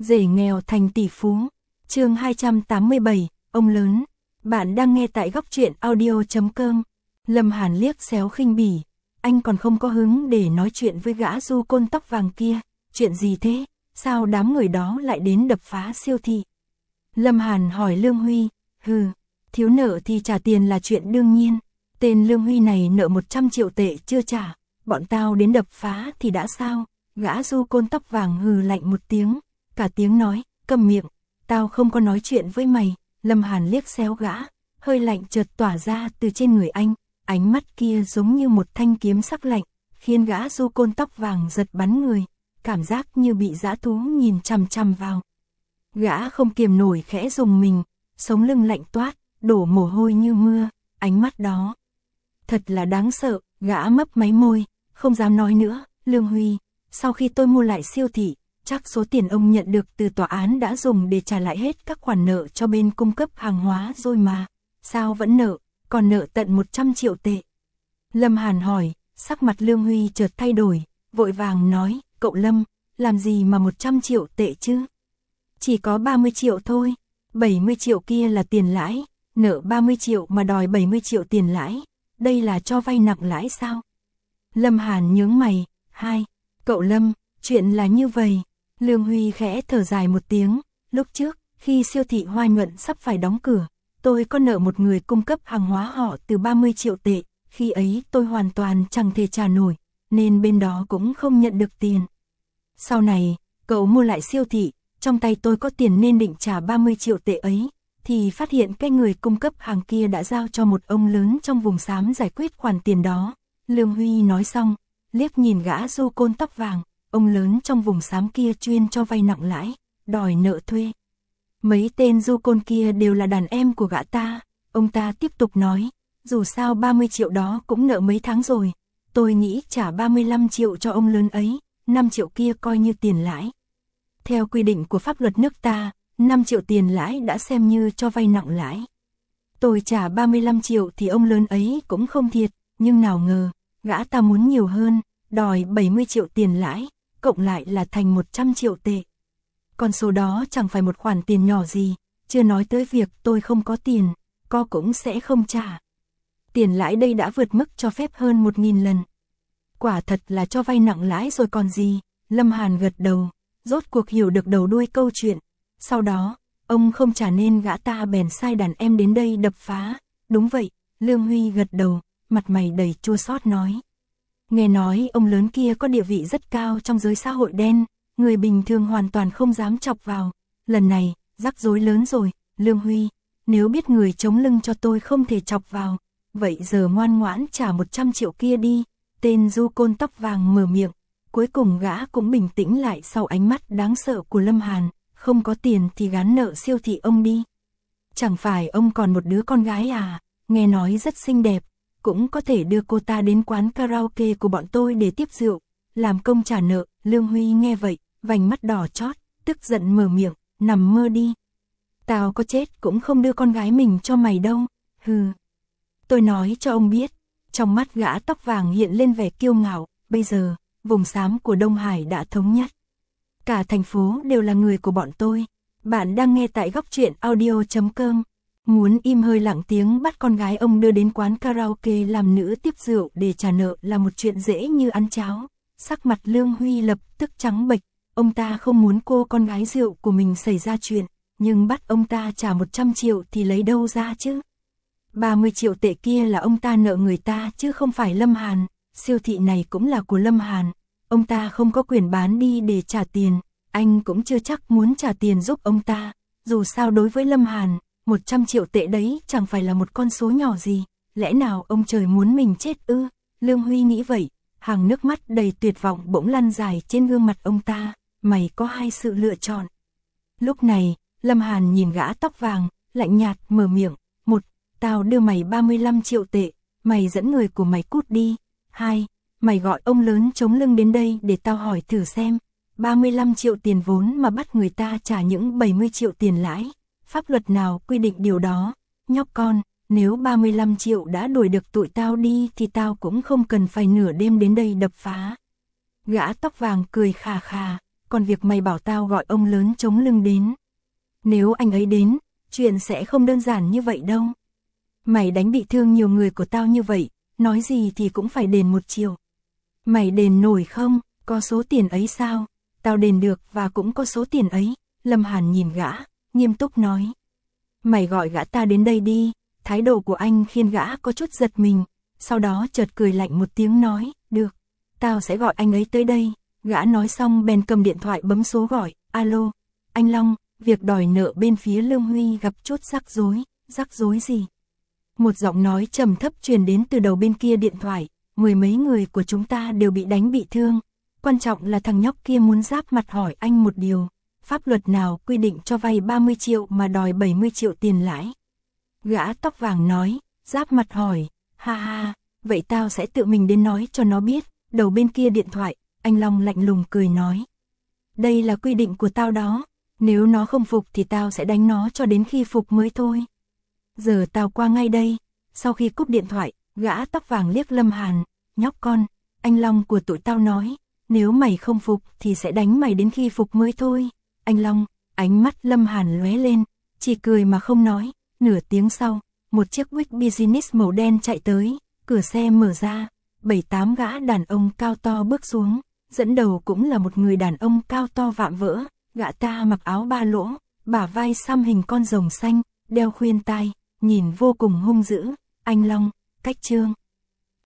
Rể nghèo thành tỷ phú. Chương 287, ông lớn. Bạn đang nghe tại góc truyện audio.com. Lâm Hàn liếc xéo khinh bỉ, anh còn không có hứng để nói chuyện với gã du côn tóc vàng kia, chuyện gì thế, sao đám người đó lại đến đập phá siêu thị? Lâm Hàn hỏi Lương Huy, thiếu nợ thì trả tiền là chuyện đương nhiên, tên Lương Huy này nợ 100 triệu tệ chưa trả, bọn tao đến đập phá thì đã sao? Gã du côn tóc vàng hừ lạnh một tiếng, cả tiếng nói, câm miệng, tao không có nói chuyện với mày. Lâm Hàn liếc xéo gã, hơi lạnh chợt tỏa ra từ trên người anh, ánh mắt kia giống như một thanh kiếm sắc lạnh, khiến gã du côn tóc vàng giật bắn người, cảm giác như bị dã thú nhìn chằm chằm vào. Gã không kiềm nổi khẽ rùng mình, sống lưng lạnh toát, đổ mồ hôi như mưa, ánh mắt đó thật là đáng sợ. Gã mấp máy môi, không dám nói nữa. Lương Huy, sau khi tôi mua lại siêu thị, chắc số tiền ông nhận được từ tòa án đã dùng để trả lại hết các khoản nợ cho bên cung cấp hàng hóa rồi mà, sao vẫn nợ, còn nợ tận 100 triệu tệ? Lâm Hàn hỏi, sắc mặt Lương Huy chợt thay đổi, vội vàng nói, cậu Lâm, làm gì mà 100 triệu tệ chứ? Chỉ có 30 triệu thôi, 70 triệu kia là tiền lãi, nợ 30 triệu mà đòi 70 triệu tiền lãi, đây là cho vay nặng lãi sao? Lâm Hàn nhướng mày, cậu Lâm, chuyện là như vậy. Lương Huy khẽ thở dài một tiếng, lúc trước, khi siêu thị Hoa Nhuận sắp phải đóng cửa, tôi có nợ một người cung cấp hàng hóa họ từ 30 triệu tệ, khi ấy tôi hoàn toàn chẳng thể trả nổi, nên bên đó cũng không nhận được tiền. Sau này, cậu mua lại siêu thị, trong tay tôi có tiền nên định trả 30 triệu tệ ấy, thì phát hiện cái người cung cấp hàng kia đã giao cho một ông lớn trong vùng xám giải quyết khoản tiền đó. Lương Huy nói xong, liếc nhìn gã du côn tóc vàng, ông lớn trong vùng xám kia chuyên cho vay nặng lãi, đòi nợ thuê. Mấy tên du côn kia đều là đàn em của gã ta. Ông ta tiếp tục nói, dù sao 30 triệu đó cũng nợ mấy tháng rồi, tôi nghĩ trả 35 triệu cho ông lớn ấy, 5 triệu kia coi như tiền lãi. Theo quy định của pháp luật nước ta, 5 triệu tiền lãi đã xem như cho vay nặng lãi. Tôi trả 35 triệu thì ông lớn ấy cũng không thiệt, nhưng nào ngờ, gã ta muốn nhiều hơn, đòi 70 triệu tiền lãi, cộng lại là thành 100 triệu tệ. Con số đó chẳng phải một khoản tiền nhỏ gì, chưa nói tới việc tôi không có tiền, co cũng sẽ không trả. Tiền lãi đây đã vượt mức cho phép hơn 1.000 lần. Quả thật là cho vay nặng lãi rồi còn gì. Lâm Hàn gật đầu, rốt cuộc hiểu được đầu đuôi câu chuyện. Sau đó, ông không trả nên gã ta bèn sai đàn em đến đây đập phá. Đúng vậy, Lương Huy gật đầu, mặt mày đầy chua xót nói. Nghe nói ông lớn kia có địa vị rất cao trong giới xã hội đen, người bình thường hoàn toàn không dám chọc vào. Lần này, rắc rối lớn rồi. Lương Huy, nếu biết người chống lưng cho tôi không thể chọc vào, vậy giờ ngoan ngoãn trả 100 triệu kia đi. Tên du côn tóc vàng mở miệng, cuối cùng gã cũng bình tĩnh lại sau ánh mắt đáng sợ của Lâm Hàn. Không có tiền thì gán nợ siêu thị ông đi. Chẳng phải ông còn một đứa con gái à, nghe nói rất xinh đẹp, cũng có thể đưa cô ta đến quán karaoke của bọn tôi để tiếp rượu, làm công trả nợ. Lương Huy nghe vậy, vành mắt đỏ chót, tức giận mở miệng, nằm mơ đi. Tao có chết cũng không đưa con gái mình cho mày đâu. Tôi nói cho ông biết. Trong mắt gã tóc vàng hiện lên vẻ kiêu ngạo, bây giờ, vùng xám của Đông Hải đã thống nhất. Cả thành phố đều là người của bọn tôi. Bạn đang nghe tại góc truyện audio.com. Muốn im hơi lặng tiếng bắt con gái ông đưa đến quán karaoke làm nữ tiếp rượu để trả nợ là một chuyện dễ như ăn cháo. Sắc mặt Lương Huy lập tức trắng bệch, ông ta không muốn cô con gái rượu của mình xảy ra chuyện, nhưng bắt ông ta trả 100 triệu thì lấy đâu ra chứ? 30 triệu tệ kia là ông ta nợ người ta chứ không phải Lâm Hàn, siêu thị này cũng là của Lâm Hàn, ông ta không có quyền bán đi để trả tiền, anh cũng chưa chắc muốn trả tiền giúp ông ta, dù sao đối với Lâm Hàn, 100 triệu tệ đấy chẳng phải là một con số nhỏ gì, lẽ nào ông trời muốn mình chết ư? Lương Huy nghĩ vậy, hàng nước mắt đầy tuyệt vọng bỗng lăn dài trên gương mặt ông ta, mày có hai sự lựa chọn. Lúc này, Lâm Hàn nhìn gã tóc vàng, lạnh nhạt mở miệng, 1. Tao đưa mày 35 triệu tệ, mày dẫn người của mày cút đi. 2. Mày gọi ông lớn chống lưng đến đây để tao hỏi thử xem, 35 triệu tiền vốn mà bắt người ta trả những 70 triệu tiền lãi, pháp luật nào quy định điều đó? Nhóc con, nếu 35 triệu đã đuổi được tụi tao đi thì tao cũng không cần phải nửa đêm đến đây đập phá. Gã tóc vàng cười khà khà, còn việc mày bảo tao gọi ông lớn chống lưng đến. Nếu anh ấy đến, chuyện sẽ không đơn giản như vậy đâu. Mày đánh bị thương nhiều người của tao như vậy, nói gì thì cũng phải đền 1 triệu. Mày đền nổi không, có số tiền ấy sao? Tao đền được và cũng có số tiền ấy. Lâm Hàn nhìn gã, nghiêm túc nói. Mày gọi gã ta đến đây đi. Thái độ của anh khiến gã có chút giật mình, sau đó chợt cười lạnh một tiếng nói, được, tao sẽ gọi anh ấy tới đây. Gã nói xong bèn cầm điện thoại bấm số gọi, alo, anh Long, việc đòi nợ bên phía Lương Huy gặp chút rắc rối gì? Một giọng nói trầm thấp truyền đến từ đầu bên kia điện thoại, 10 mấy người của chúng ta đều bị đánh bị thương, quan trọng là thằng nhóc kia muốn giáp mặt hỏi anh một điều, pháp luật nào quy định cho vay 30 triệu mà đòi 70 triệu tiền lãi? Gã tóc vàng nói, giáp mặt hỏi, ha ha, vậy tao sẽ tự mình đến nói cho nó biết. Đầu bên kia điện thoại, anh Long lạnh lùng cười nói. Đây là quy định của tao đó, nếu nó không phục thì tao sẽ đánh nó cho đến khi phục mới thôi. Giờ tao qua ngay đây. Sau khi cúp điện thoại, gã tóc vàng liếc Lâm Hàn, nhóc con, anh Long của tụi tao nói, nếu mày không phục thì sẽ đánh mày đến khi phục mới thôi. Anh Long, ánh mắt Lâm Hàn lóe lên, chỉ cười mà không nói. Nửa tiếng sau, một chiếc Buick Business màu đen chạy tới, cửa xe mở ra, 7-8 gã đàn ông cao to bước xuống, dẫn đầu cũng là một người đàn ông cao to vạm vỡ, gã ta mặc áo ba lỗ, bả vai xăm hình con rồng xanh, đeo khuyên tai, nhìn vô cùng hung dữ. Anh Long, cách Trương